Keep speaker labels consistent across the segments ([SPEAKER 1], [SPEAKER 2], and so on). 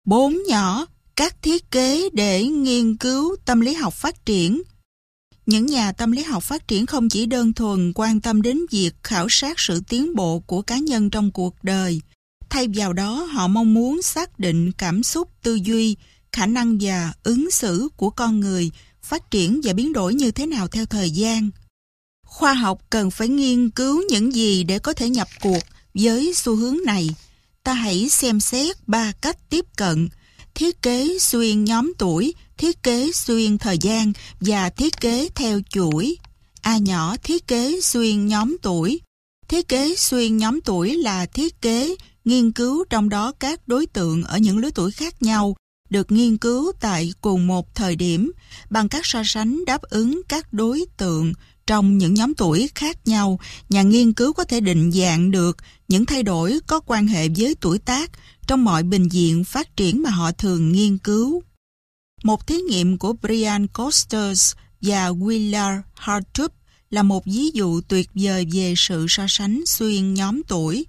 [SPEAKER 1] 4 nhỏ, các thiết kế để nghiên cứu tâm lý học phát triển. Những nhà tâm lý học phát triển không chỉ đơn thuần quan tâm đến việc khảo sát sự tiến bộ của cá nhân trong cuộc đời. Thay vào đó, họ mong muốn xác định cảm xúc, tư duy, khả năng và ứng xử của con người phát triển và biến đổi như thế nào theo thời gian. Khoa học cần phải nghiên cứu những gì để có thể nhập cuộc với xu hướng này. Ta hãy xem xét 3 cách tiếp cận: thiết kế xuyên nhóm tuổi, thiết kế xuyên thời gian và thiết kế theo chuỗi. A nhỏ, thiết kế xuyên nhóm tuổi. Thiết kế xuyên nhóm tuổi là thiết kế nghiên cứu trong đó các đối tượng ở những lứa tuổi khác nhau được nghiên cứu tại cùng một thời điểm bằng các so sánh đáp ứng các đối tượng trong những nhóm tuổi khác nhau. Nhà nghiên cứu có thể định dạng được những thay đổi có quan hệ với tuổi tác trong mọi bình diện phát triển mà họ thường nghiên cứu. Một thí nghiệm của Brian Costers và Willard Hartrup là một ví dụ tuyệt vời về sự so sánh xuyên nhóm tuổi.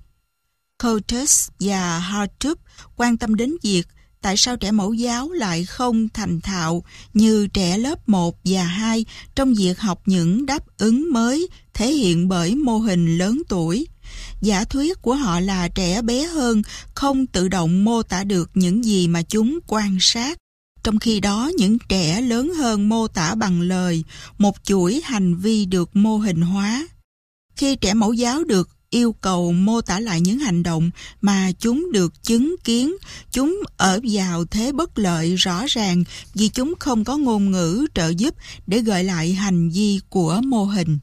[SPEAKER 1] Costers và Hartrup quan tâm đến việc tại sao trẻ mẫu giáo lại không thành thạo như trẻ lớp 1 và 2 trong việc học những đáp ứng mới thể hiện bởi mô hình lớn tuổi. Giả thuyết của họ là trẻ bé hơn không tự động mô tả được những gì mà chúng quan sát, trong khi đó những trẻ lớn hơn mô tả bằng lời một chuỗi hành vi được mô hình hóa. Khi trẻ mẫu giáo được yêu cầu mô tả lại những hành động mà chúng được chứng kiến, chúng ở vào thế bất lợi rõ ràng vì chúng không có ngôn ngữ trợ giúp để gợi lại hành vi của mô hình.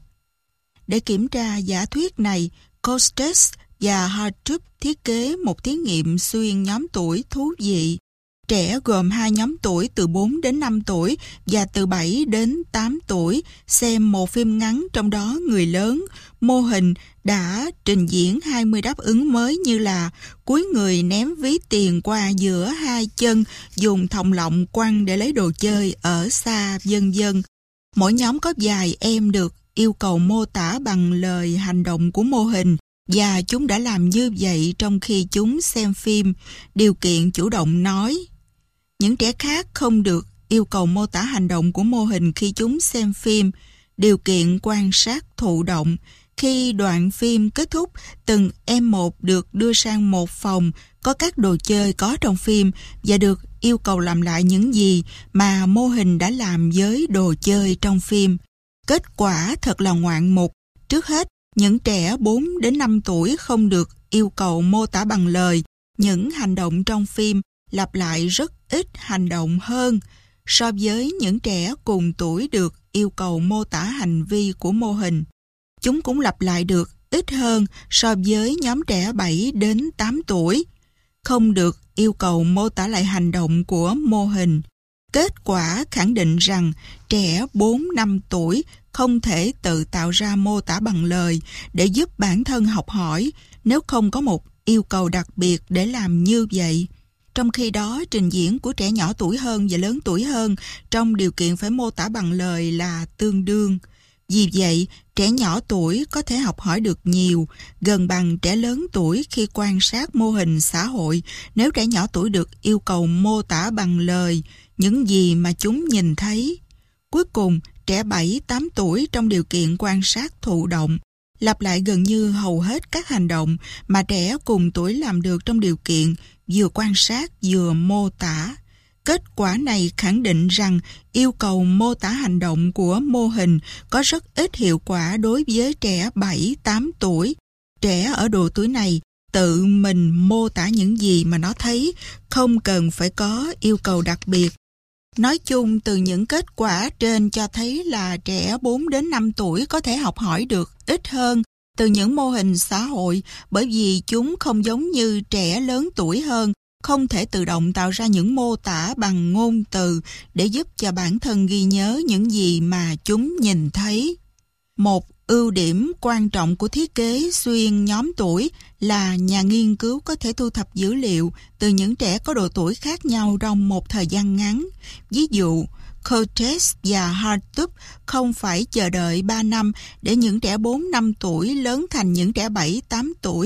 [SPEAKER 1] Để kiểm tra giả thuyết này, Costes và Hartrup thiết kế một thí nghiệm xuyên nhóm tuổi thú vị. Trẻ gồm 2 nhóm tuổi từ 4 đến 5 tuổi và từ 7 đến 8 tuổi xem một phim ngắn, trong đó người lớn. Mô hình đã trình diễn 20 đáp ứng mới như là cúi người ném ví tiền qua giữa 2 chân, dùng thòng lọng quăng để lấy đồ chơi ở xa, vân vân. Mỗi nhóm có vài em được yêu cầu mô tả bằng lời hành động của mô hình, và chúng đã làm như vậy trong khi chúng xem phim. Điều kiện chủ động nói. Những trẻ khác không được yêu cầu mô tả hành động của mô hình khi chúng xem phim. Điều kiện quan sát thụ động. Khi đoạn phim kết thúc, từng em một được đưa sang một phòng có các đồ chơi có trong phim và được yêu cầu làm lại những gì mà mô hình đã làm với đồ chơi trong phim. Kết quả thật là ngoạn mục. Trước hết, những trẻ 4 đến 5 tuổi không được yêu cầu mô tả bằng lời những hành động trong phim, lặp lại rất ít hành động hơn so với những trẻ cùng tuổi được yêu cầu mô tả hành vi của mô hình. Chúng cũng lặp lại được ít hơn so với nhóm trẻ 7 đến 8 tuổi, không được yêu cầu mô tả lại hành động của mô hình. Kết quả khẳng định rằng trẻ 4-5 tuổi không thể tự tạo ra mô tả bằng lời để giúp bản thân học hỏi nếu không có một yêu cầu đặc biệt để làm như vậy. Trong khi đó, trình diễn của trẻ nhỏ tuổi hơn và lớn tuổi hơn trong điều kiện phải mô tả bằng lời là tương đương. Vì vậy, trẻ nhỏ tuổi có thể học hỏi được nhiều, gần bằng trẻ lớn tuổi khi quan sát mô hình xã hội nếu trẻ nhỏ tuổi được yêu cầu mô tả bằng lời những gì mà chúng nhìn thấy. Cuối cùng, trẻ 7-8 tuổi trong điều kiện quan sát thụ động lặp lại gần như hầu hết các hành động mà trẻ cùng tuổi làm được trong điều kiện vừa quan sát vừa mô tả. Kết quả này khẳng định rằng yêu cầu mô tả hành động của mô hình có rất ít hiệu quả đối với trẻ 7-8 tuổi. Trẻ ở độ tuổi này tự mình mô tả những gì mà nó thấy, không cần phải có yêu cầu đặc biệt. Nói chung, từ những kết quả trên cho thấy là trẻ 4 đến 5 tuổi có thể học hỏi được ít hơn từ những mô hình xã hội bởi vì chúng không giống như trẻ lớn tuổi hơn, không thể tự động tạo ra những mô tả bằng ngôn từ để giúp cho bản thân ghi nhớ những gì mà chúng nhìn thấy. Một ưu điểm quan trọng của thiết kế xuyên nhóm tuổi là nhà nghiên cứu có thể thu thập dữ liệu từ những trẻ có độ tuổi khác nhau trong một thời gian ngắn. Ví dụ, Coates và Hartrup không phải chờ đợi 3 năm để những trẻ 4-5 tuổi lớn thành những trẻ 7-8 tuổi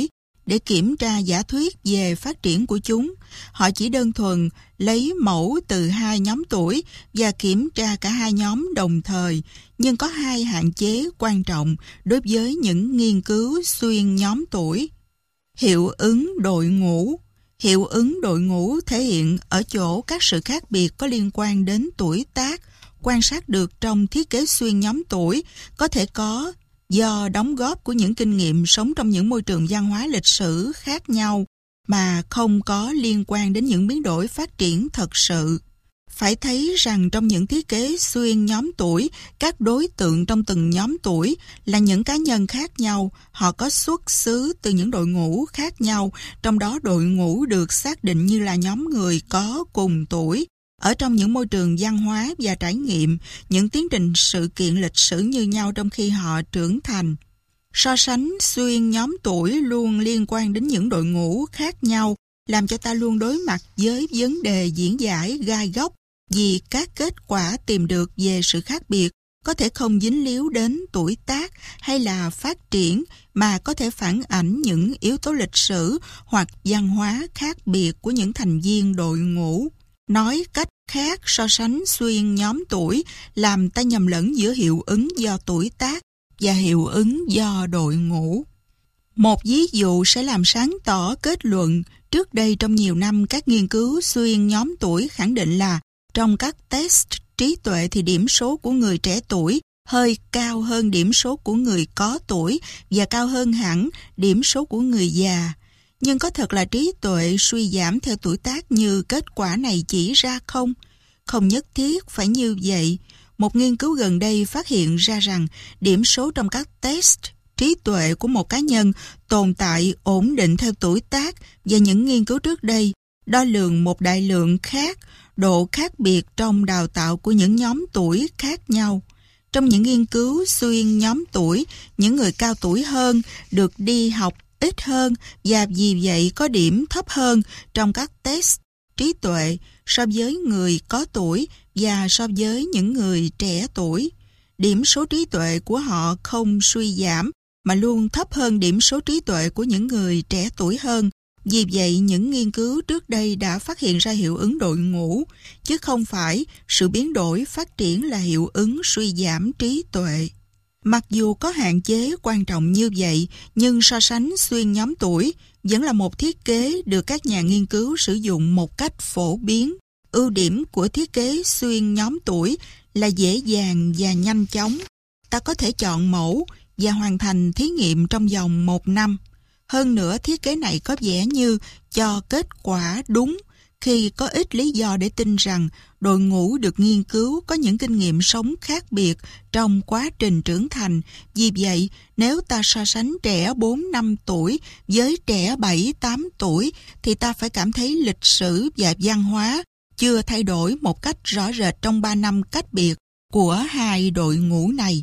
[SPEAKER 1] để kiểm tra giả thuyết về phát triển của chúng. Họ chỉ đơn thuần lấy mẫu từ hai nhóm tuổi và kiểm tra cả hai nhóm đồng thời, nhưng có hai hạn chế quan trọng đối với những nghiên cứu xuyên nhóm tuổi. Hiệu ứng đội ngũ. Hiệu ứng đội ngũ thể hiện ở chỗ các sự khác biệt có liên quan đến tuổi tác, quan sát được trong thiết kế xuyên nhóm tuổi, có thể có do đóng góp của những kinh nghiệm sống trong những môi trường văn hóa lịch sử khác nhau mà không có liên quan đến những biến đổi phát triển thật sự. Phải thấy rằng trong những thiết kế xuyên nhóm tuổi, các đối tượng trong từng nhóm tuổi là những cá nhân khác nhau, họ có xuất xứ từ những đội ngũ khác nhau, trong đó đội ngũ được xác định như là nhóm người có cùng tuổi. Ở trong những môi trường văn hóa và trải nghiệm, những tiến trình sự kiện lịch sử như nhau trong khi họ trưởng thành. So sánh xuyên nhóm tuổi luôn liên quan đến những đội ngũ khác nhau, làm cho ta luôn đối mặt với vấn đề diễn giải gai góc, vì các kết quả tìm được về sự khác biệt có thể không dính líu đến tuổi tác hay là phát triển, mà có thể phản ảnh những yếu tố lịch sử hoặc văn hóa khác biệt của những thành viên đội ngũ. Nói cách khác, so sánh xuyên nhóm tuổi làm ta nhầm lẫn giữa hiệu ứng do tuổi tác và hiệu ứng do đội ngũ. Một ví dụ sẽ làm sáng tỏ kết luận. Trước đây trong nhiều năm, các nghiên cứu xuyên nhóm tuổi khẳng định là trong các test trí tuệ thì điểm số của người trẻ tuổi hơi cao hơn điểm số của người có tuổi và cao hơn hẳn điểm số của người già. Nhưng có thật là trí tuệ suy giảm theo tuổi tác như kết quả này chỉ ra không? Không nhất thiết phải như vậy. Một nghiên cứu gần đây phát hiện ra rằng điểm số trong các test trí tuệ của một cá nhân tồn tại ổn định theo tuổi tác, và những nghiên cứu trước đây đo lường một đại lượng khác, độ khác biệt trong đào tạo của những nhóm tuổi khác nhau. Trong những nghiên cứu xuyên nhóm tuổi, những người cao tuổi hơn được đi học ít hơn và vì vậy có điểm thấp hơn trong các test trí tuệ so với người có tuổi và so với những người trẻ tuổi. Điểm số trí tuệ của họ không suy giảm mà luôn thấp hơn điểm số trí tuệ của những người trẻ tuổi hơn. Vì vậy, những nghiên cứu trước đây đã phát hiện ra hiệu ứng đội ngũ, chứ không phải sự biến đổi phát triển là hiệu ứng suy giảm trí tuệ. Mặc dù có hạn chế quan trọng như vậy, nhưng so sánh xuyên nhóm tuổi vẫn là một thiết kế được các nhà nghiên cứu sử dụng một cách phổ biến. Ưu điểm của thiết kế xuyên nhóm tuổi là dễ dàng và nhanh chóng. Ta có thể chọn mẫu và hoàn thành thí nghiệm trong vòng 1 năm. Hơn nữa, thiết kế này có vẻ như cho kết quả đúng khi có ít lý do để tin rằng đội ngũ được nghiên cứu có những kinh nghiệm sống khác biệt trong quá trình trưởng thành. Vì vậy, nếu ta so sánh trẻ 4-5 tuổi với trẻ 7-8 tuổi, thì ta phải cảm thấy lịch sử và văn hóa chưa thay đổi một cách rõ rệt trong 3 năm cách biệt của hai đội ngũ này.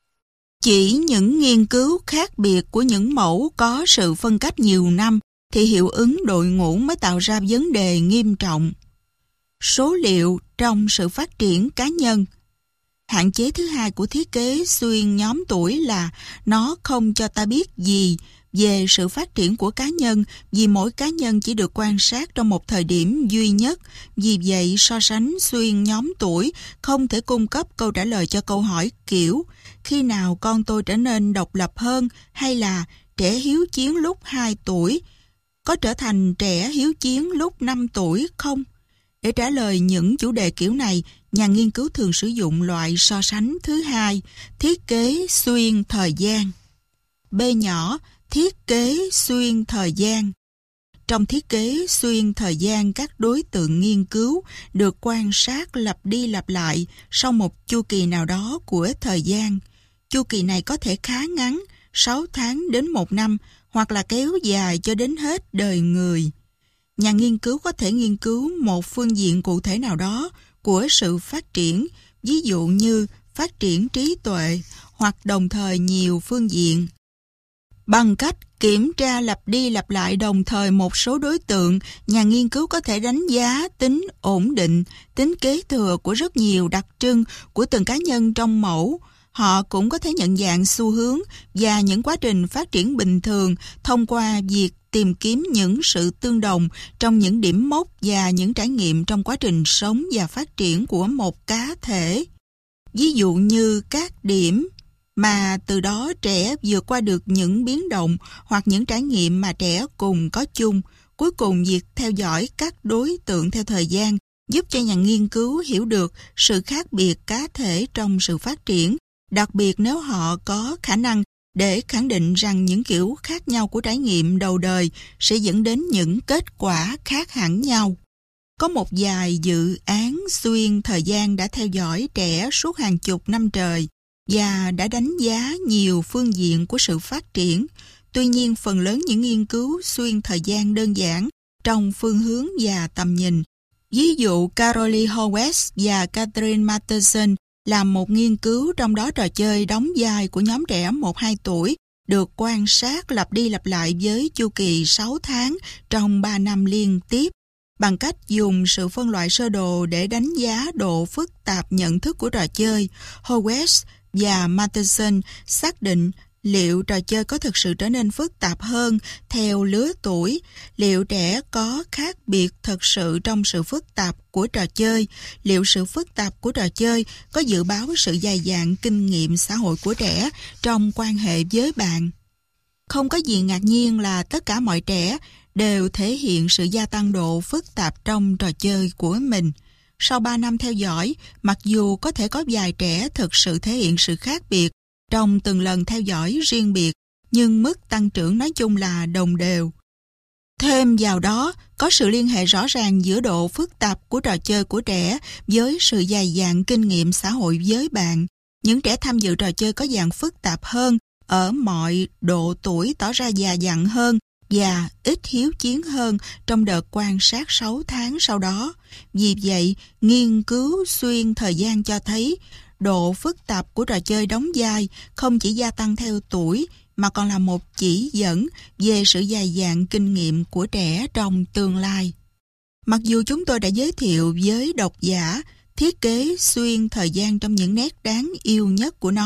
[SPEAKER 1] Chỉ những nghiên cứu khác biệt của những mẫu có sự phân cách nhiều năm thì hiệu ứng đội ngũ mới tạo ra vấn đề nghiêm trọng. Số liệu trong sự phát triển cá nhân. Hạn chế thứ hai của thiết kế xuyên nhóm tuổi là nó không cho ta biết gì về sự phát triển của cá nhân, vì mỗi cá nhân chỉ được quan sát trong một thời điểm duy nhất. Vì vậy, so sánh xuyên nhóm tuổi không thể cung cấp câu trả lời cho câu hỏi kiểu khi nào con tôi trở nên độc lập hơn, hay là trẻ hiếu chiến lúc 2 tuổi có trở thành trẻ hiếu chiến lúc 5 tuổi không? Để trả lời những chủ đề kiểu này, nhà nghiên cứu thường sử dụng loại so sánh thứ hai, thiết kế xuyên thời gian. B nhỏ, thiết kế xuyên thời gian. Trong thiết kế xuyên thời gian, các đối tượng nghiên cứu được quan sát lặp đi lặp lại sau một chu kỳ nào đó của thời gian. Chu kỳ này có thể khá ngắn, 6 tháng đến 1 năm, hoặc là kéo dài cho đến hết đời người. Nhà nghiên cứu có thể nghiên cứu một phương diện cụ thể nào đó của sự phát triển, ví dụ như phát triển trí tuệ, hoặc đồng thời nhiều phương diện. Bằng cách kiểm tra lặp đi lặp lại đồng thời một số đối tượng, nhà nghiên cứu có thể đánh giá tính ổn định, tính kế thừa của rất nhiều đặc trưng của từng cá nhân trong mẫu. Họ cũng có thể nhận dạng xu hướng và những quá trình phát triển bình thường thông qua việc tìm kiếm những sự tương đồng trong những điểm mốc và những trải nghiệm trong quá trình sống và phát triển của một cá thể. Ví dụ như các điểm mà từ đó trẻ vượt qua được những biến động hoặc những trải nghiệm mà trẻ cùng có chung. Cuối cùng, việc theo dõi các đối tượng theo thời gian giúp cho nhà nghiên cứu hiểu được sự khác biệt cá thể trong sự phát triển, đặc biệt nếu họ có khả năng để khẳng định rằng những kiểu khác nhau của trải nghiệm đầu đời sẽ dẫn đến những kết quả khác hẳn nhau. Có một vài dự án xuyên thời gian đã theo dõi trẻ suốt hàng chục năm trời và đã đánh giá nhiều phương diện của sự phát triển. Tuy nhiên, phần lớn những nghiên cứu xuyên thời gian đơn giản trong phương hướng và tầm nhìn. Ví dụ, Caroline Howes và Catherine Matheson làm một nghiên cứu trong đó trò chơi đóng vai của nhóm trẻ 1-2 tuổi được quan sát lặp đi lặp lại với chu kỳ 6 tháng trong 3 năm liên tiếp, bằng cách dùng sự phân loại sơ đồ để đánh giá độ phức tạp nhận thức của trò chơi. Howes và Matheson xác định liệu trò chơi có thực sự trở nên phức tạp hơn theo lứa tuổi, liệu trẻ có khác biệt thực sự trong sự phức tạp của trò chơi, liệu sự phức tạp của trò chơi có dự báo sự dày dạn kinh nghiệm xã hội của trẻ trong quan hệ với bạn. Không có gì ngạc nhiên là tất cả mọi trẻ đều thể hiện sự gia tăng độ phức tạp trong trò chơi của mình. Sau 3 năm theo dõi, mặc dù có thể có vài trẻ thực sự thể hiện sự khác biệt trong từng lần theo dõi riêng biệt, nhưng mức tăng trưởng nói chung là đồng đều. Thêm vào đó, có sự liên hệ rõ ràng giữa độ phức tạp của trò chơi của trẻ với sự dày dạn kinh nghiệm xã hội với bạn. Những trẻ tham dự trò chơi có dạng phức tạp hơn ở mọi độ tuổi tỏ ra già dặn hơn và ít hiếu chiến hơn trong đợt quan sát 6 tháng sau đó. Vì vậy, nghiên cứu xuyên thời gian cho thấy độ phức tạp của trò chơi đóng vai không chỉ gia tăng theo tuổi mà còn là một chỉ dẫn về sự dày dạn kinh nghiệm của trẻ trong tương lai. Mặc dù chúng tôi đã giới thiệu với độc giả thiết kế xuyên thời gian trong những nét đáng yêu nhất của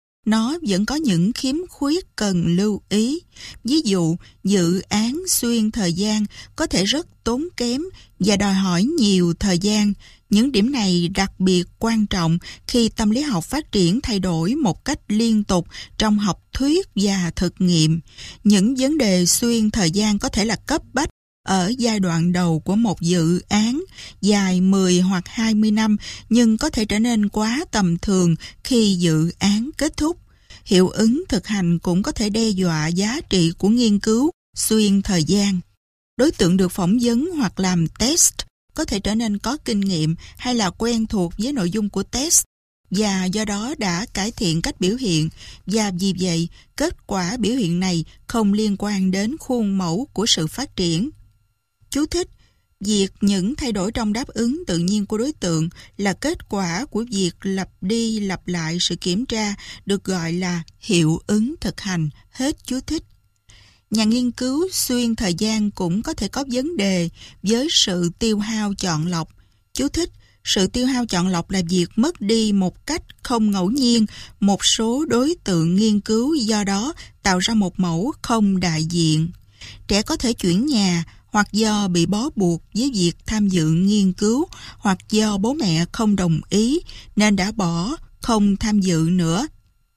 [SPEAKER 1] nó vẫn có những khiếm khuyết cần lưu ý. Ví dụ, dự án xuyên thời gian có thể rất tốn kém và đòi hỏi nhiều thời gian. Những điểm này đặc biệt quan trọng khi tâm lý học phát triển thay đổi một cách liên tục trong học thuyết và thực nghiệm. Những vấn đề xuyên thời gian có thể là cấp bách ở giai đoạn đầu của một dự án dài 10 hoặc 20 năm, nhưng có thể trở nên quá tầm thường khi dự án kết thúc. Hiệu ứng thực hành cũng có thể đe dọa giá trị của nghiên cứu xuyên thời gian. Đối tượng được phỏng vấn hoặc làm test có thể trở nên có kinh nghiệm hay là quen thuộc với nội dung của test và do đó đã cải thiện cách biểu hiện, và vì vậy kết quả biểu hiện này không liên quan đến khuôn mẫu của sự phát triển. Chú thích: việc những thay đổi trong đáp ứng tự nhiên của đối tượng là kết quả của việc lặp đi lặp lại sự kiểm tra được gọi là hiệu ứng thực hành. Hết chú thích. Nhà nghiên cứu xuyên thời gian cũng có thể có vấn đề với sự tiêu hao chọn lọc. Chú thích: sự tiêu hao chọn lọc là việc mất đi một cách không ngẫu nhiên một số đối tượng nghiên cứu, do đó tạo ra một mẫu không đại diện. Trẻ có thể chuyển nhà hoặc do bị bó buộc với việc tham dự nghiên cứu, hoặc do bố mẹ không đồng ý nên đã bỏ, không tham dự nữa.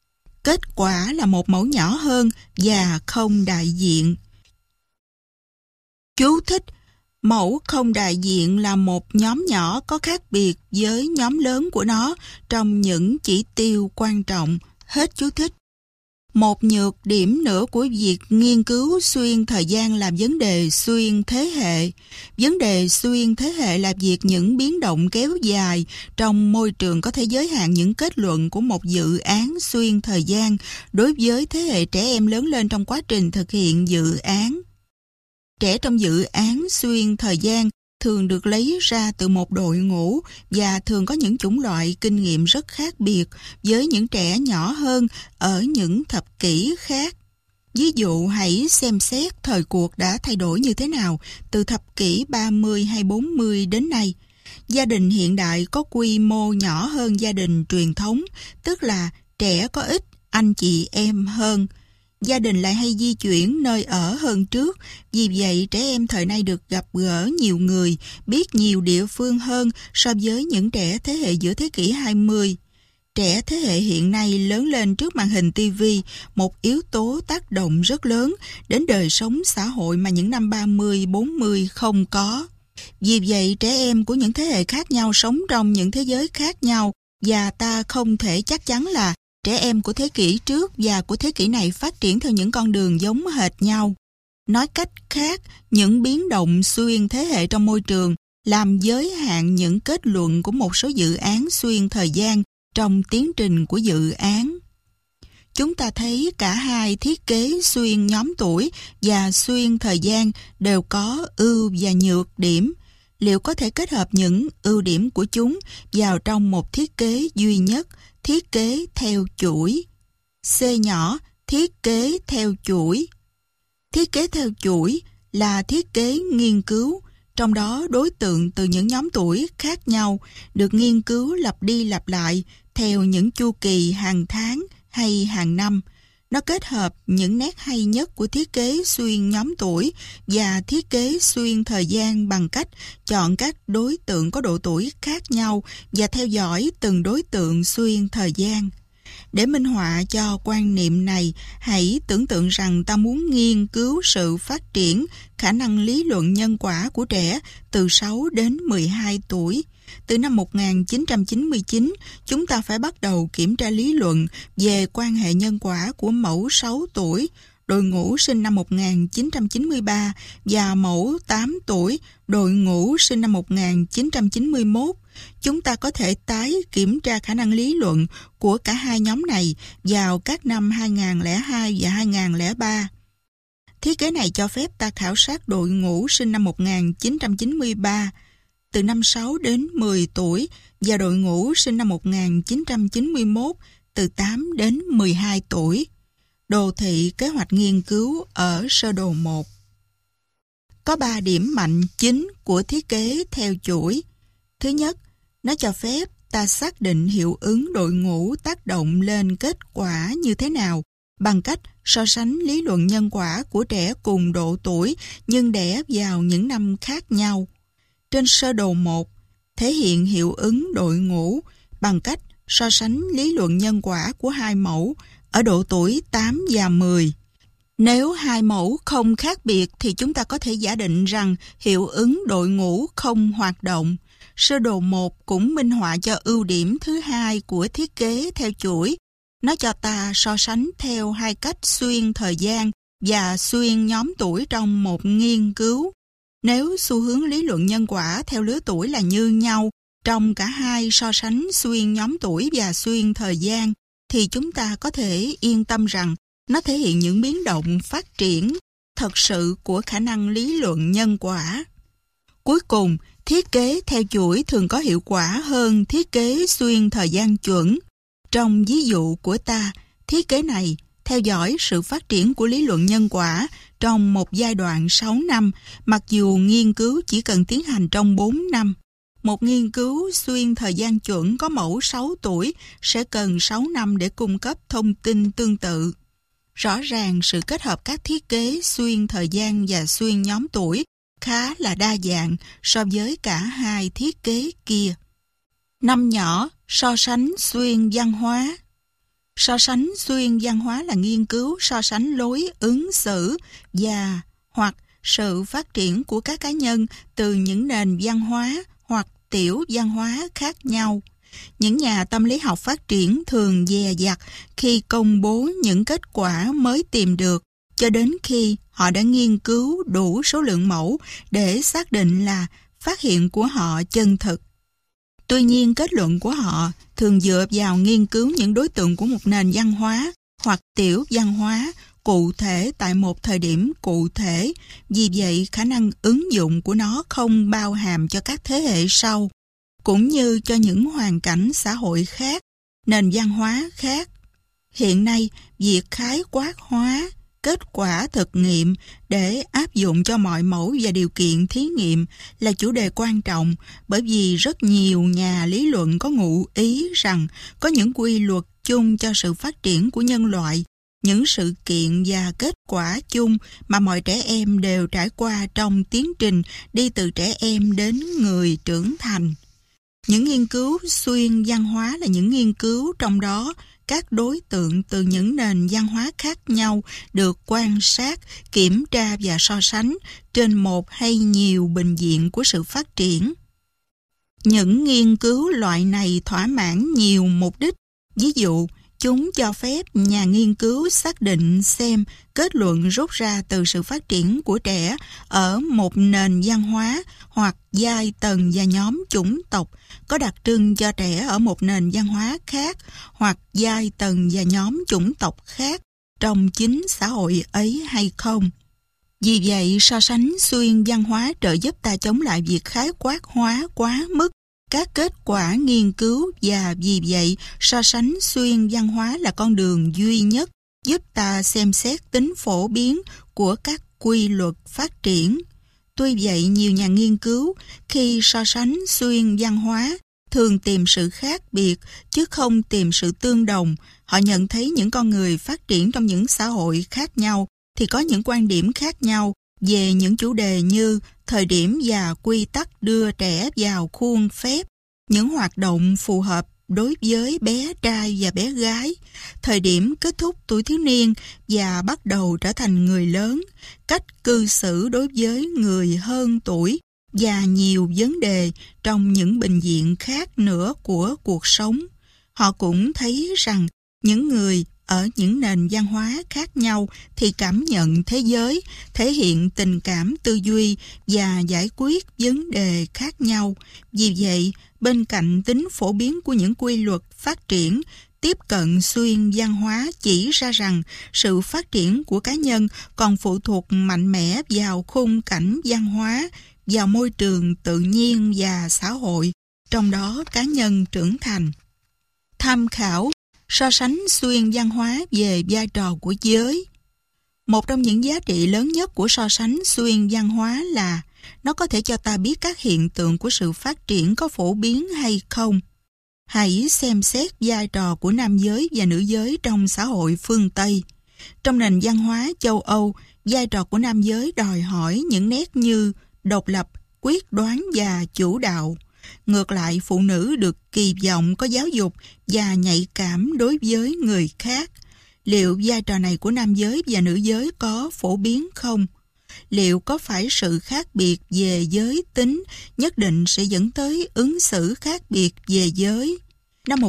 [SPEAKER 1] Kết quả là một mẫu nhỏ hơn và không đại diện. Chú thích: mẫu không đại diện là một nhóm nhỏ có khác biệt với nhóm lớn của nó trong những chỉ tiêu quan trọng. Hết chú thích. Một nhược điểm nữa của việc nghiên cứu xuyên thời gian là vấn đề xuyên thế hệ. Vấn đề xuyên thế hệ là việc những biến động kéo dài trong môi trường có thể giới hạn những kết luận của một dự án xuyên thời gian đối với thế hệ trẻ em lớn lên trong quá trình thực hiện dự án. Trẻ trong dự án xuyên thời gian thường được lấy ra từ một đội ngũ và thường có những chủng loại kinh nghiệm rất khác biệt với những trẻ nhỏ hơn ở những thập kỷ khác. Ví dụ, hãy xem xét thời cuộc đã thay đổi như thế nào từ thập kỷ 30 hay 40 đến nay. Gia đình hiện đại có quy mô nhỏ hơn gia đình truyền thống, tức là trẻ có ít anh chị em hơn. Gia đình lại hay di chuyển nơi ở hơn trước, vì vậy trẻ em thời nay được gặp gỡ nhiều người, biết nhiều địa phương hơn so với những trẻ thế hệ giữa thế kỷ 20. Trẻ thế hệ hiện nay lớn lên trước màn hình TV, một yếu tố tác động rất lớn đến đời sống xã hội mà những năm 30, 40 không có. Vì vậy, trẻ em của những thế hệ khác nhau sống trong những thế giới khác nhau, và ta không thể chắc chắn là trẻ em của thế kỷ trước và của thế kỷ này phát triển theo những con đường giống hệt nhau. Nói cách khác, những biến động xuyên thế hệ trong môi trường làm giới hạn những kết luận của một số dự án xuyên thời gian trong tiến trình của dự án. Chúng ta thấy cả hai thiết kế xuyên nhóm tuổi và xuyên thời gian đều có ưu và nhược điểm. Liệu có thể kết hợp những ưu điểm của chúng vào trong một thiết kế duy nhất, thiết kế theo chuỗi? C nhỏ, thiết kế theo chuỗi. Thiết kế theo chuỗi là thiết kế nghiên cứu, trong đó đối tượng từ những nhóm tuổi khác nhau được nghiên cứu lặp đi lặp lại theo những chu kỳ hàng tháng hay hàng năm. Nó kết hợp những nét hay nhất của thiết kế xuyên nhóm tuổi và thiết kế xuyên thời gian bằng cách chọn các đối tượng có độ tuổi khác nhau và theo dõi từng đối tượng xuyên thời gian. Để minh họa cho quan niệm này, hãy tưởng tượng rằng ta muốn nghiên cứu sự phát triển khả năng lý luận nhân quả của trẻ từ 6 đến 12 tuổi. Từ năm 1999, chúng ta phải bắt đầu kiểm tra lý luận về quan hệ nhân quả của mẫu 6 tuổi, đội ngũ sinh năm 1993 và mẫu 8 tuổi, đội ngũ sinh năm 1991. Chúng ta có thể tái kiểm tra khả năng lý luận của cả hai nhóm này vào các năm 2002 và 2003. Thiết kế này cho phép ta khảo sát đội ngũ sinh năm 1993 từ năm 6 đến 10 tuổi và đội ngũ sinh năm 1991 từ 8 đến 12 tuổi. Đồ thị kế hoạch nghiên cứu ở sơ đồ 1. Có 3 điểm mạnh chính của thiết kế theo chuỗi. Thứ nhất, nó cho phép ta xác định hiệu ứng đội ngũ tác động lên kết quả như thế nào bằng cách so sánh lý luận nhân quả của trẻ cùng độ tuổi nhưng đẻ vào những năm khác nhau. Trên sơ đồ 1, thể hiện hiệu ứng đội ngũ bằng cách so sánh lý luận nhân quả của hai mẫu ở độ tuổi 8 và 10. Nếu hai mẫu không khác biệt thì chúng ta có thể giả định rằng hiệu ứng đội ngũ không hoạt động. Sơ đồ 1 cũng minh họa cho ưu điểm thứ hai của thiết kế theo chuỗi. Nó cho ta so sánh theo hai cách xuyên thời gian và xuyên nhóm tuổi trong một nghiên cứu. Nếu xu hướng lý luận nhân quả theo lứa tuổi là như nhau trong cả hai so sánh xuyên nhóm tuổi và xuyên thời gian, thì chúng ta có thể yên tâm rằng nó thể hiện những biến động phát triển thật sự của khả năng lý luận nhân quả. Cuối cùng, thiết kế theo chuỗi thường có hiệu quả hơn thiết kế xuyên thời gian chuẩn. Trong ví dụ của ta, thiết kế này theo dõi sự phát triển của lý luận nhân quả trong một giai đoạn 6 năm, mặc dù nghiên cứu chỉ cần tiến hành trong 4 năm. Một nghiên cứu xuyên thời gian chuẩn có mẫu 6 tuổi sẽ cần 6 năm để cung cấp thông tin tương tự. Rõ ràng sự kết hợp các thiết kế xuyên thời gian và xuyên nhóm tuổi khá là đa dạng so với cả hai thiết kế kia. 5 nhỏ, so sánh xuyên văn hóa. So sánh xuyên văn hóa là nghiên cứu so sánh lối ứng xử và hoặc sự phát triển của các cá nhân từ những nền văn hóa hoặc tiểu văn hóa khác nhau. Những nhà tâm lý học phát triển thường dè dặt khi công bố những kết quả mới tìm được cho đến khi họ đã nghiên cứu đủ số lượng mẫu để xác định là phát hiện của họ chân thực. Tuy nhiên, kết luận của họ thường dựa vào nghiên cứu những đối tượng của một nền văn hóa hoặc tiểu văn hóa cụ thể tại một thời điểm cụ thể. Vì vậy, khả năng ứng dụng của nó không bao hàm cho các thế hệ sau, cũng như cho những hoàn cảnh xã hội khác, nền văn hóa khác. Hiện nay, việc khái quát hóa kết quả thực nghiệm để áp dụng cho mọi mẫu và điều kiện thí nghiệm là chủ đề quan trọng, bởi vì rất nhiều nhà lý luận có ngụ ý rằng có những quy luật chung cho sự phát triển của nhân loại, những sự kiện và kết quả chung mà mọi trẻ em đều trải qua trong tiến trình đi từ trẻ em đến người trưởng thành. Những nghiên cứu xuyên văn hóa là những nghiên cứu trong đó các đối tượng từ những nền văn hóa khác nhau được quan sát, kiểm tra và so sánh trên một hay nhiều bình diện của sự phát triển. Những nghiên cứu loại này thỏa mãn nhiều mục đích. Ví dụ, chúng cho phép nhà nghiên cứu xác định xem kết luận rút ra từ sự phát triển của trẻ ở một nền văn hóa hoặc giai tầng và nhóm chủng tộc có đặc trưng cho trẻ ở một nền văn hóa khác hoặc giai tầng và nhóm chủng tộc khác trong chính xã hội ấy hay không. Vì vậy, so sánh xuyên văn hóa trợ giúp ta chống lại việc khái quát hóa quá mức các kết quả nghiên cứu, và vì vậy so sánh xuyên văn hóa là con đường duy nhất giúp ta xem xét tính phổ biến của các quy luật phát triển. Tuy vậy, nhiều nhà nghiên cứu khi so sánh xuyên văn hóa thường tìm sự khác biệt chứ không tìm sự tương đồng. Họ nhận thấy những con người phát triển trong những xã hội khác nhau thì có những quan điểm khác nhau về những chủ đề như thời điểm và quy tắc đưa trẻ vào khuôn phép, những hoạt động phù hợp đối với bé trai và bé gái, thời điểm kết thúc tuổi thiếu niên và bắt đầu trở thành người lớn, cách cư xử đối với người hơn tuổi và nhiều vấn đề trong những bình diện khác nữa của cuộc sống. Họ cũng thấy rằng những người ở những nền văn hóa khác nhau thì cảm nhận thế giới, thể hiện tình cảm tư duy và giải quyết vấn đề khác nhau. Vì vậy, bên cạnh tính phổ biến của những quy luật phát triển, tiếp cận xuyên văn hóa chỉ ra rằng sự phát triển của cá nhân còn phụ thuộc mạnh mẽ vào khung cảnh văn hóa, vào môi trường tự nhiên và xã hội, trong đó cá nhân trưởng thành. Tham khảo so sánh xuyên văn hóa về vai trò của giới. Một trong những giá trị lớn nhất của so sánh xuyên văn hóa là nó có thể cho ta biết các hiện tượng của sự phát triển có phổ biến hay không. Hãy xem xét vai trò của nam giới và nữ giới trong xã hội phương Tây. Trong nền văn hóa châu Âu, vai trò của nam giới đòi hỏi những nét như độc lập, quyết đoán và chủ đạo. Ngược lại, phụ nữ được kỳ vọng có giáo dục và nhạy cảm đối với người khác. Liệu vai trò này của nam giới và nữ giới có phổ biến không? Liệu có phải sự khác biệt về giới tính nhất định sẽ dẫn tới ứng xử khác biệt về giới? Năm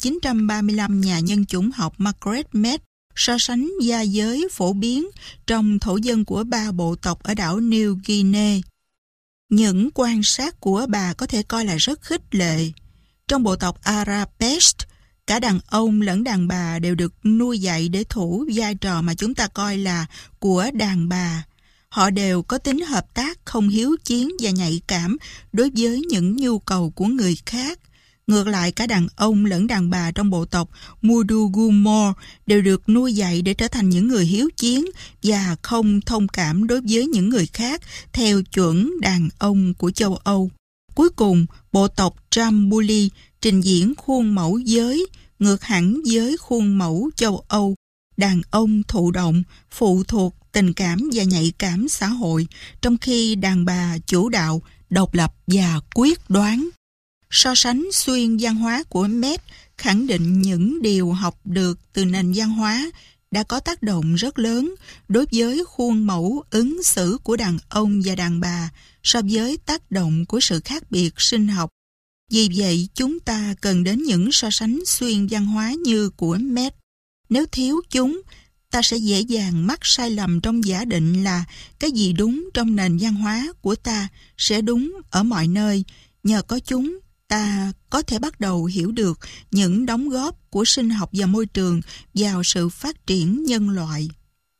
[SPEAKER 1] 1935, nhà nhân chủng học Margaret Mead so sánh gia giới phổ biến trong thổ dân của 3 bộ tộc ở đảo New Guinea. Những quan sát của bà có thể coi là rất khích lệ. Trong bộ tộc Arapest, cả đàn ông lẫn đàn bà đều được nuôi dạy để thủ vai trò mà chúng ta coi là của đàn bà. Họ đều có tính hợp tác, không hiếu chiến và nhạy cảm đối với những nhu cầu của người khác. Ngược lại, cả đàn ông lẫn đàn bà trong bộ tộc Mudugumor đều được nuôi dạy để trở thành những người hiếu chiến và không thông cảm đối với những người khác theo chuẩn đàn ông của châu Âu. Cuối cùng, bộ tộc Jambuli trình diễn khuôn mẫu giới, ngược hẳn với khuôn mẫu châu Âu. Đàn ông thụ động, phụ thuộc, tình cảm và nhạy cảm xã hội, trong khi đàn bà chủ đạo, độc lập và quyết đoán. So sánh xuyên văn hóa của Mead khẳng định những điều học được từ nền văn hóa đã có tác động rất lớn đối với khuôn mẫu ứng xử của đàn ông và đàn bà so với tác động của sự khác biệt sinh học. Vì vậy, chúng ta cần đến những so sánh xuyên văn hóa như của Mead. Nếu thiếu chúng, ta sẽ dễ dàng mắc sai lầm trong giả định là cái gì đúng trong nền văn hóa của ta sẽ đúng ở mọi nơi. Nhờ có chúng, ta có thể bắt đầu hiểu được những đóng góp của sinh học và môi trường vào sự phát triển nhân loại.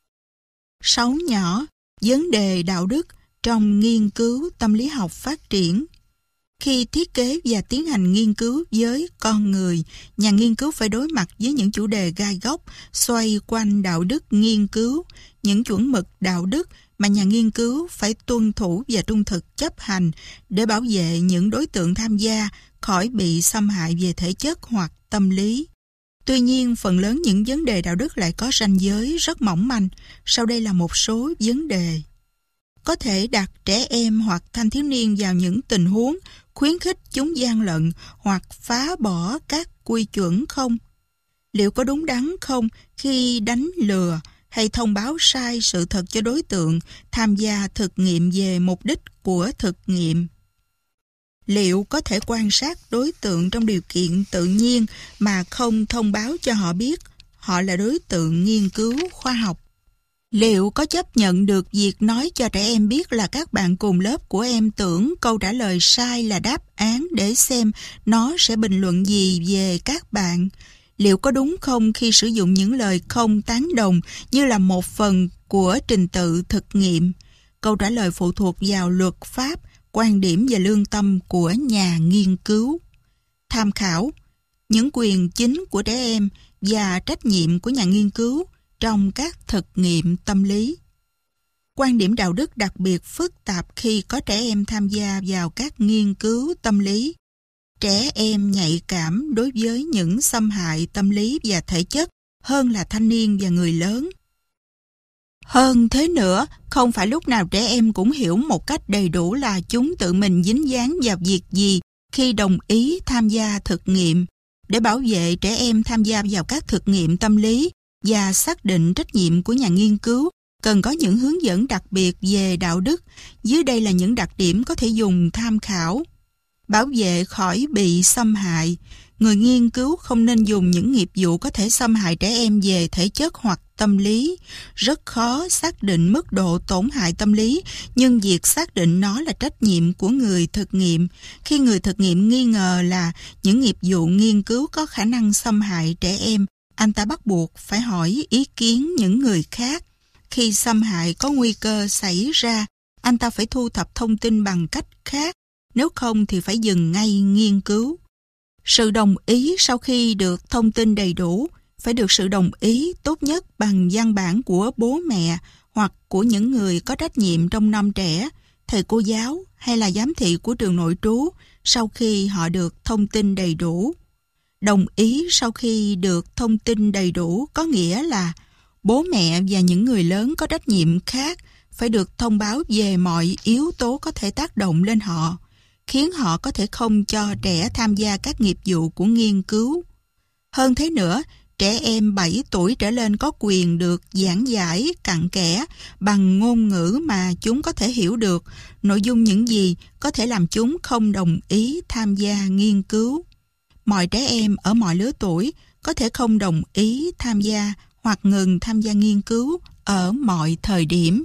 [SPEAKER 1] 6 nhỏ, vấn đề đạo đức trong nghiên cứu tâm lý học phát triển. Khi thiết kế và tiến hành nghiên cứu với con người, nhà nghiên cứu phải đối mặt với những chủ đề gai góc xoay quanh đạo đức nghiên cứu, những chuẩn mực đạo đức mà nhà nghiên cứu phải tuân thủ và trung thực chấp hành để bảo vệ những đối tượng tham gia khỏi bị xâm hại về thể chất hoặc tâm lý. Tuy nhiên, phần lớn những vấn đề đạo đức lại có ranh giới rất mỏng manh. Sau đây là một số vấn đề. Có thể đặt trẻ em hoặc thanh thiếu niên vào những tình huống khuyến khích chúng gian lận hoặc phá bỏ các quy chuẩn không? Liệu có đúng đắn không khi đánh lừa hay thông báo sai sự thật cho đối tượng tham gia thực nghiệm về mục đích của thực nghiệm? Liệu có thể quan sát đối tượng trong điều kiện tự nhiên mà không thông báo cho họ biết họ là đối tượng nghiên cứu khoa học? Liệu có chấp nhận được việc nói cho trẻ em biết là các bạn cùng lớp của em tưởng câu trả lời sai là đáp án để xem nó sẽ bình luận gì về các bạn? Liệu có đúng không khi sử dụng những lời không tán đồng như là một phần của trình tự thực nghiệm? Câu trả lời phụ thuộc vào luật pháp, quan điểm và lương tâm của nhà nghiên cứu. Tham khảo những quyền chính của trẻ em và trách nhiệm của nhà nghiên cứu trong các thực nghiệm tâm lý. Quan điểm đạo đức đặc biệt phức tạp khi có trẻ em tham gia vào các nghiên cứu tâm lý. Trẻ em nhạy cảm đối với những xâm hại tâm lý và thể chất hơn là thanh niên và người lớn. Hơn thế nữa, không phải lúc nào trẻ em cũng hiểu một cách đầy đủ là chúng tự mình dính dáng vào việc gì khi đồng ý tham gia thực nghiệm. Để bảo vệ trẻ em tham gia vào các thực nghiệm tâm lý và xác định trách nhiệm của nhà nghiên cứu, cần có những hướng dẫn đặc biệt về đạo đức. Dưới đây là những đặc điểm có thể dùng tham khảo. Bảo vệ khỏi bị xâm hại. Người nghiên cứu không nên dùng những nghiệp vụ có thể xâm hại trẻ em về thể chất hoặc tâm lý. Rất khó xác định mức độ tổn hại tâm lý, nhưng việc xác định nó là trách nhiệm của người thực nghiệm. Khi người thực nghiệm nghi ngờ là những nghiệp vụ nghiên cứu có khả năng xâm hại trẻ em, anh ta bắt buộc phải hỏi ý kiến những người khác. Khi xâm hại có nguy cơ xảy ra, anh ta phải thu thập thông tin bằng cách khác. Nếu không thì phải dừng ngay nghiên cứu. Sự đồng ý sau khi được thông tin đầy đủ phải được sự đồng ý tốt nhất bằng văn bản của bố mẹ hoặc của những người có trách nhiệm trông nom trẻ, thầy cô giáo hay là giám thị của trường nội trú sau khi họ được thông tin đầy đủ. Đồng ý sau khi được thông tin đầy đủ có nghĩa là bố mẹ và những người lớn có trách nhiệm khác phải được thông báo về mọi yếu tố có thể tác động lên họ, khiến họ có thể không cho trẻ tham gia các nghiệp vụ của nghiên cứu. Hơn thế nữa, trẻ em 7 tuổi trở lên có quyền được giảng giải cặn kẽ bằng ngôn ngữ mà chúng có thể hiểu được nội dung những gì có thể làm chúng không đồng ý tham gia nghiên cứu. Mọi trẻ em ở mọi lứa tuổi có thể không đồng ý tham gia hoặc ngừng tham gia nghiên cứu ở mọi thời điểm.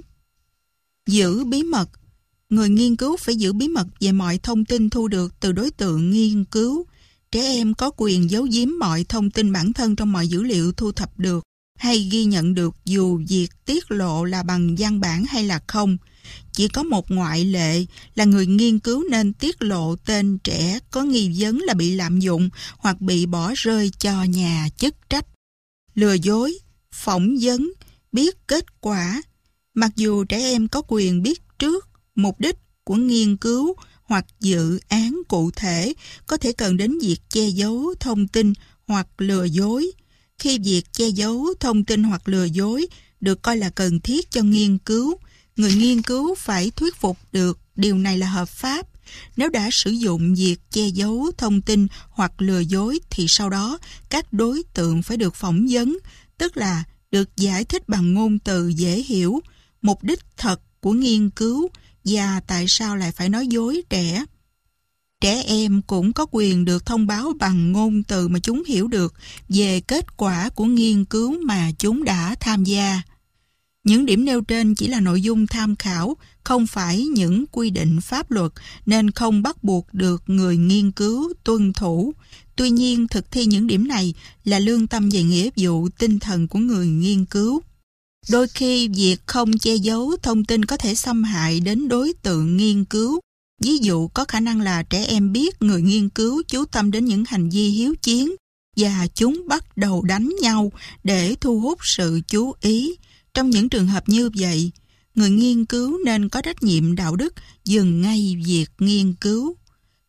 [SPEAKER 1] Giữ bí mật. Người nghiên cứu phải giữ bí mật về mọi thông tin thu được từ đối tượng nghiên cứu. Trẻ em có quyền giấu giếm mọi thông tin bản thân trong mọi dữ liệu thu thập được hay ghi nhận được, dù việc tiết lộ là bằng văn bản hay là không. Chỉ có một ngoại lệ là người nghiên cứu nên tiết lộ tên trẻ có nghi vấn là bị lạm dụng hoặc bị bỏ rơi cho nhà chức trách. Lừa dối, phỏng vấn, biết kết quả. Mặc dù trẻ em có quyền biết trước mục đích của nghiên cứu hoặc dự án cụ thể, có thể cần đến việc che giấu thông tin hoặc lừa dối. Khi việc che giấu thông tin hoặc lừa dối được coi là cần thiết cho nghiên cứu, người nghiên cứu phải thuyết phục được điều này là hợp pháp. Nếu đã sử dụng việc che giấu thông tin hoặc lừa dối thì sau đó các đối tượng phải được phỏng vấn, tức là được giải thích bằng ngôn từ dễ hiểu mục đích thật của nghiên cứu và tại sao lại phải nói dối trẻ. Trẻ em cũng có quyền được thông báo bằng ngôn từ mà chúng hiểu được về kết quả của nghiên cứu mà chúng đã tham gia. Những điểm nêu trên chỉ là nội dung tham khảo, không phải những quy định pháp luật, nên không bắt buộc được người nghiên cứu tuân thủ. Tuy nhiên, thực thi những điểm này là lương tâm và nghĩa vụ tinh thần của người nghiên cứu. Đôi khi, việc không che giấu thông tin có thể xâm hại đến đối tượng nghiên cứu. Ví dụ, có khả năng là trẻ em biết người nghiên cứu chú tâm đến những hành vi hiếu chiến và chúng bắt đầu đánh nhau để thu hút sự chú ý. Trong những trường hợp như vậy, người nghiên cứu nên có trách nhiệm đạo đức dừng ngay việc nghiên cứu.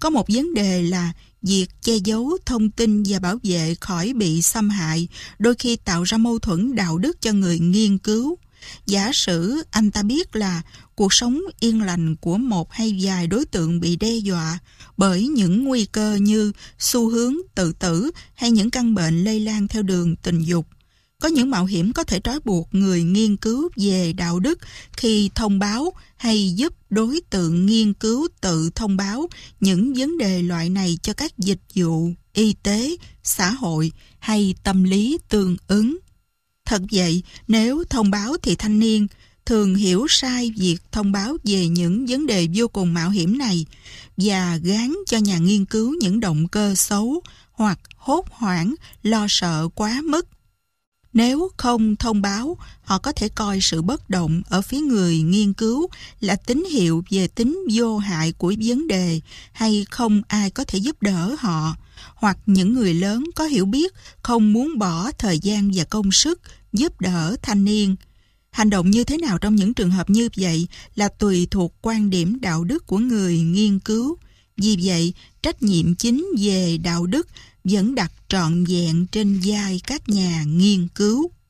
[SPEAKER 1] Có một vấn đề là việc che giấu thông tin và bảo vệ khỏi bị xâm hại đôi khi tạo ra mâu thuẫn đạo đức cho người nghiên cứu. Giả sử anh ta biết là cuộc sống yên lành của một hay vài đối tượng bị đe dọa bởi những nguy cơ như xu hướng tự tử hay những căn bệnh lây lan theo đường tình dục. Có những mạo hiểm có thể trói buộc người nghiên cứu về đạo đức khi thông báo hay giúp đối tượng nghiên cứu tự thông báo những vấn đề loại này cho các dịch vụ y tế, xã hội hay tâm lý tương ứng. Thật vậy, nếu thông báo thì thanh niên thường hiểu sai việc thông báo về những vấn đề vô cùng mạo hiểm này và gán cho nhà nghiên cứu những động cơ xấu hoặc hốt hoảng, lo sợ quá mức. Nếu không thông báo, họ có thể coi sự bất động ở phía người nghiên cứu là tín hiệu về tính vô hại của vấn đề hay không ai có thể giúp đỡ họ, hoặc những người lớn có hiểu biết không muốn bỏ thời gian và công sức giúp đỡ thanh niên. Hành động như thế nào trong những trường hợp như vậy là tùy thuộc quan điểm đạo đức của người nghiên cứu. Vì vậy, trách nhiệm chính về đạo đức vẫn đặt trọn vẹn trên vai các nhà nghiên cứu.